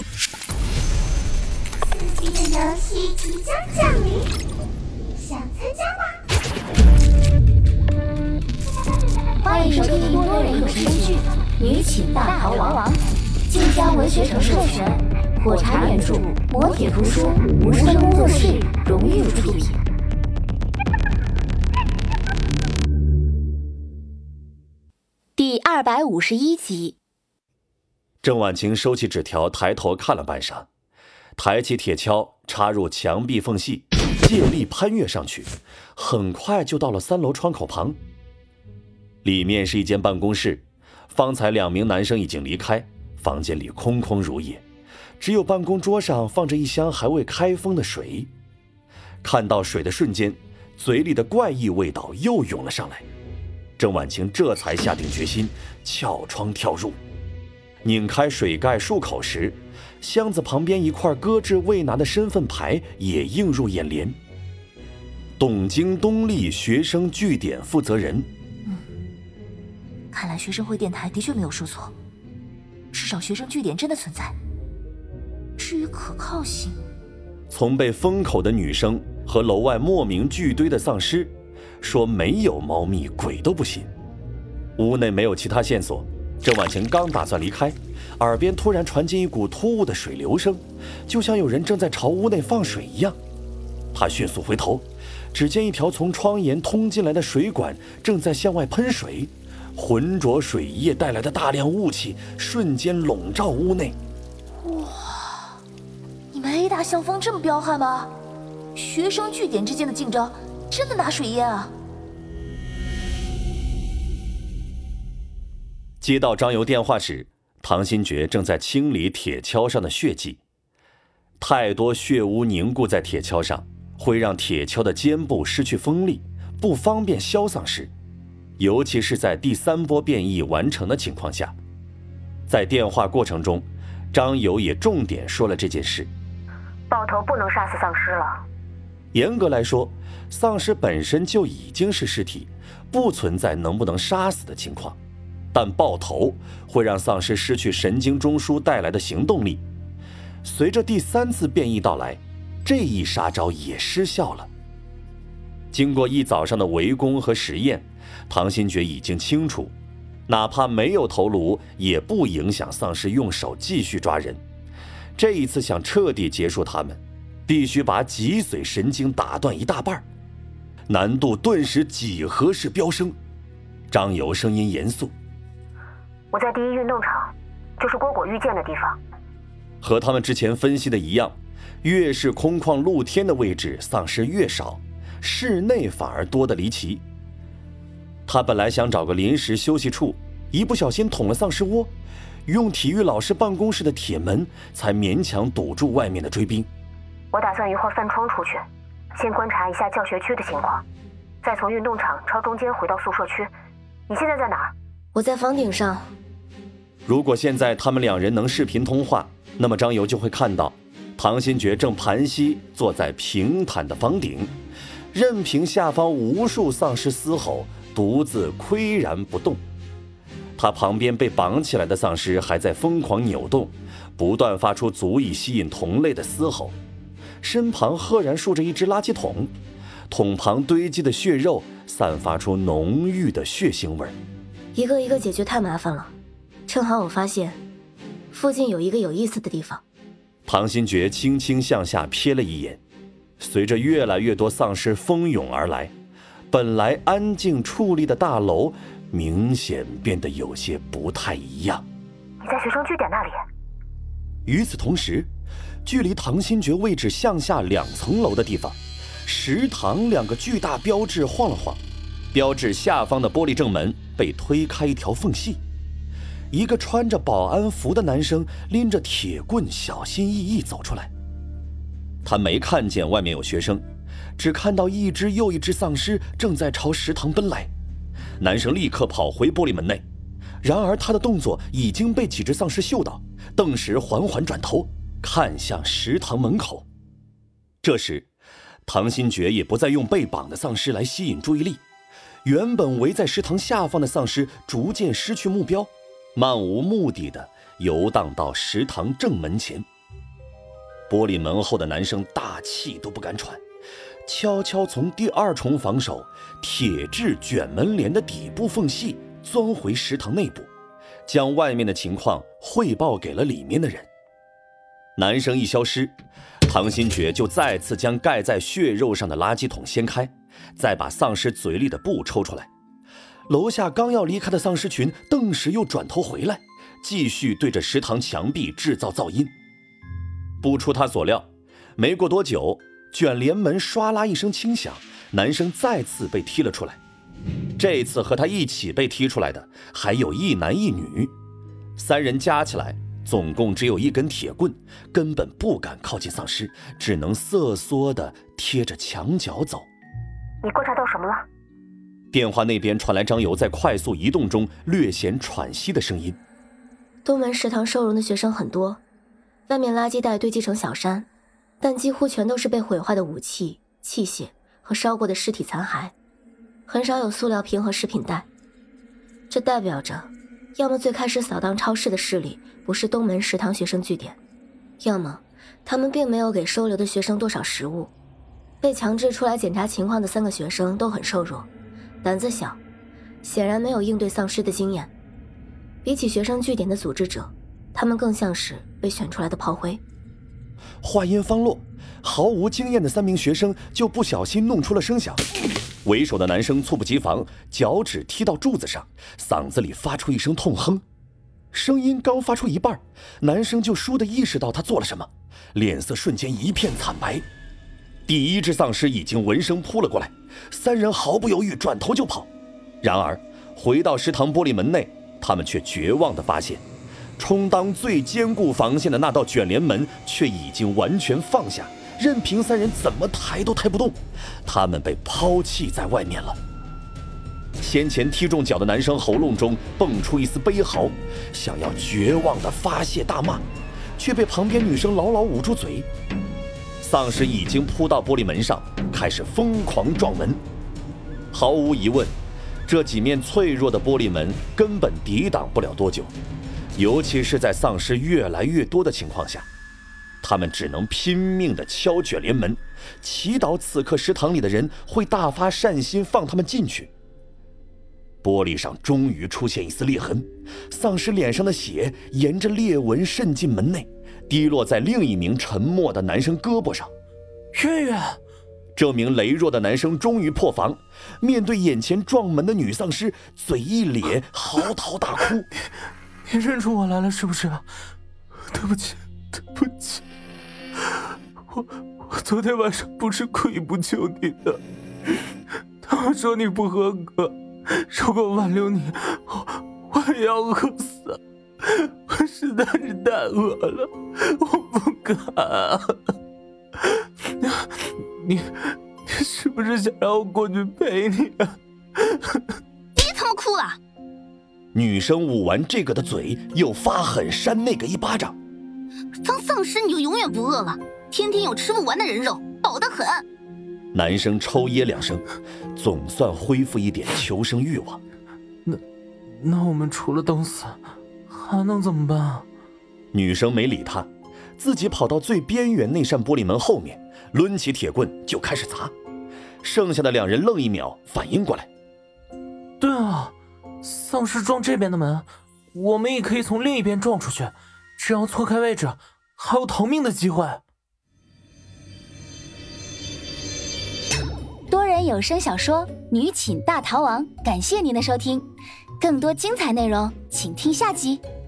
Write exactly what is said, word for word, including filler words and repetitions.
刺激的游戏即将降临，想参加吗？ 欢迎收听多人有声剧《女寝大逃亡》，晋江文学城授权，火柴原著，磨铁图书，无声工作室荣誉出品。第二百五十一集。 郑婉晴收起纸条，抬头看了半晌，抬起铁锹插入墙壁缝隙，借力攀越上去，很快就到了三楼窗口旁。里面是一间办公室，方才两名男生已经离开，房间里空空如也，只有办公桌上放着一箱还未开封的水。看到水的瞬间，嘴里的怪异味道又涌了上来。郑婉晴这才下定决心撬窗跳入。拧开水盖漱口时，箱子旁边一块搁置未拿的身份牌也映入眼帘。东京东立学生据点负责人。 嗯，看来学生会电台的确没有说错，至少学生据点真的存在。至于可靠性， 从被封口的女生和楼外莫名聚堆的丧尸，说没有猫蜜鬼都不信。屋内没有其他线索，郑婉晴刚打算离开，耳边突然传进一股突兀的水流声，就像有人正在朝屋内放水一样。她迅速回头，只见一条从窗沿通进来的水管正在向外喷水，浑浊水液带来的大量雾气瞬间笼罩屋内。 哇，你们 A 大校风这么彪悍吗？学生据点之间的竞争真的拿水淹啊！ 接到张游电话时，唐新觉正在清理铁锹上的血迹。太多血污凝固在铁锹上，会让铁锹的尖部失去锋利，不方便削丧尸，尤其是在第三波变异完成的情况下。在电话过程中，张游也重点说了这件事。 爆头不能杀死丧尸了。 严格来说，丧尸本身就已经是尸体，不存在能不能杀死的情况。但爆头会让丧尸失去神经中枢带来的行动力，随着第三次变异到来，这一杀招也失效了。经过一早上的围攻和实验，唐新觉已经清楚，哪怕没有头颅，也不影响丧尸用手继续抓人。这一次想彻底结束他们，必须把脊髓神经打断一大半，难度顿时几何式飙升。张游声音严肃： 我在第一运动场，就是蝈蝈遇见的地方。 和他们之前分析的一样，越是空旷露天的位置，丧尸越少，室内反而多得离奇。他本来想找个临时休息处，一不小心捅了丧尸窝，用体育老师办公室的铁门才勉强堵住外面的追兵。 我打算一会儿翻窗出去，先观察一下教学区的情况，再从运动场朝中间回到宿舍区。你现在在哪儿？ 我在房顶上。 如果现在他们两人能视频通话，那么张游就会看到唐新觉正盘膝坐在平坦的房顶，任凭下方无数丧尸嘶吼，独自岿然不动。他旁边被绑起来的丧尸还在疯狂扭动，不断发出足以吸引同类的嘶吼。身旁赫然竖着一只垃圾桶，桶旁堆积的血肉散发出浓郁的血腥味儿。 一个一个解决太麻烦了，正好我发现附近有一个有意思的地方。 唐新觉轻轻向下瞥了一眼，随着越来越多丧尸蜂拥而来，本来安静矗立的大楼明显变得有些不太一样。 你在学生据点那里。 与此同时，距离唐新觉位置向下两层楼的地方，食堂两个巨大标志晃了晃，标志下方的玻璃正门被推开一条缝隙，一个穿着保安服的男生拎着铁棍小心翼翼走出来。他没看见外面有学生，只看到一只又一只丧尸正在朝食堂奔来。男生立刻跑回玻璃门内，然而他的动作已经被几只丧尸嗅到，顿时缓缓转头看向食堂门口。这时唐新觉也不再用被绑的丧尸来吸引注意力，原本围在食堂下方的丧尸逐渐失去目标，漫无目的的游荡到食堂正门前。玻璃门后的男生大气都不敢喘，悄悄从第二重防守铁质卷门帘的底部缝隙钻回食堂内部，将外面的情况汇报给了里面的人。男生一消失，唐新觉就再次将盖在血肉上的垃圾桶掀开，再把丧尸嘴里的布抽出来。楼下刚要离开的丧尸群顿时又转头回来，继续对着食堂墙壁制造噪音。不出他所料，没过多久，卷帘门唰啦一声轻响，男生再次被踢了出来。这次和他一起被踢出来的还有一男一女，三人加起来总共只有一根铁棍，根本不敢靠近丧尸，只能瑟缩地贴着墙角走。 你观察到什么了？ 电话那边传来张游在快速移动中略显喘息的声音。 东门食堂收容的学生很多，外面垃圾袋堆积成小山，但几乎全都是被毁坏的武器、器械和烧过的尸体残骸，很少有塑料瓶和食品袋。这代表着，要么最开始扫荡超市的势力不是东门食堂学生据点，要么他们并没有给收留的学生多少食物。被强制出来检查情况的三个学生都很瘦弱，胆子小，显然没有应对丧尸的经验。比起学生据点的组织者，他们更像是被选出来的炮灰。 话音方落，毫无经验的三名学生就不小心弄出了声响。为首的男生猝不及防，脚趾踢到柱子上，嗓子里发出一声痛哼。声音刚发出一半，男生就倏地意识到他做了什么，脸色瞬间一片惨白。第一只丧尸已经闻声扑了过来，三人毫不犹豫转头就跑。然而回到食堂玻璃门内，他们却绝望地发现，充当最坚固防线的那道卷帘门却已经完全放下，任凭三人怎么抬都抬不动，他们被抛弃在外面了。先前踢中脚的男生喉咙中蹦出一丝悲嚎，想要绝望地发泄大骂，却被旁边女生牢牢捂住嘴。丧尸已经扑到玻璃门上，开始疯狂撞门。毫无疑问，这几面脆弱的玻璃门根本抵挡不了多久，尤其是在丧尸越来越多的情况下，他们只能拼命地敲卷帘门，祈祷此刻食堂里的人会大发善心放他们进去。玻璃上终于出现一丝裂痕，丧尸脸上的血沿着裂纹渗进门内，滴落在另一名沉默的男生胳膊上。 月月， 这名羸弱的男生终于破防，面对眼前撞门的女丧尸，嘴一咧，嚎啕大哭。 你, 你认出我来了是不是？对不起，对不起，我我昨天晚上不是故意不救你的。他们说你不合格，如果挽留你，我我也要饿死。我实在是太饿了，我不敢。你你是不是想让我过去陪你啊？ 别他妈哭了！ 女生捂完这个的嘴，又发狠扇那个一巴掌。 当丧尸你就永远不饿了，天天有吃不完的人肉，饱得很。 男生抽噎两声，总算恢复一点求生欲望。 那那我们除了等死还能怎么办？ 女生没理他，自己跑到最边缘那扇玻璃门后面，抡起铁棍就开始砸。剩下的两人愣一秒，反应过来。 对啊，丧尸撞这边的门，我们也可以从另一边撞出去，这样错开位置，还有逃命的机会。 多人有声小说《女寝大逃亡》，感谢您的收听，更多精彩内容请听下集。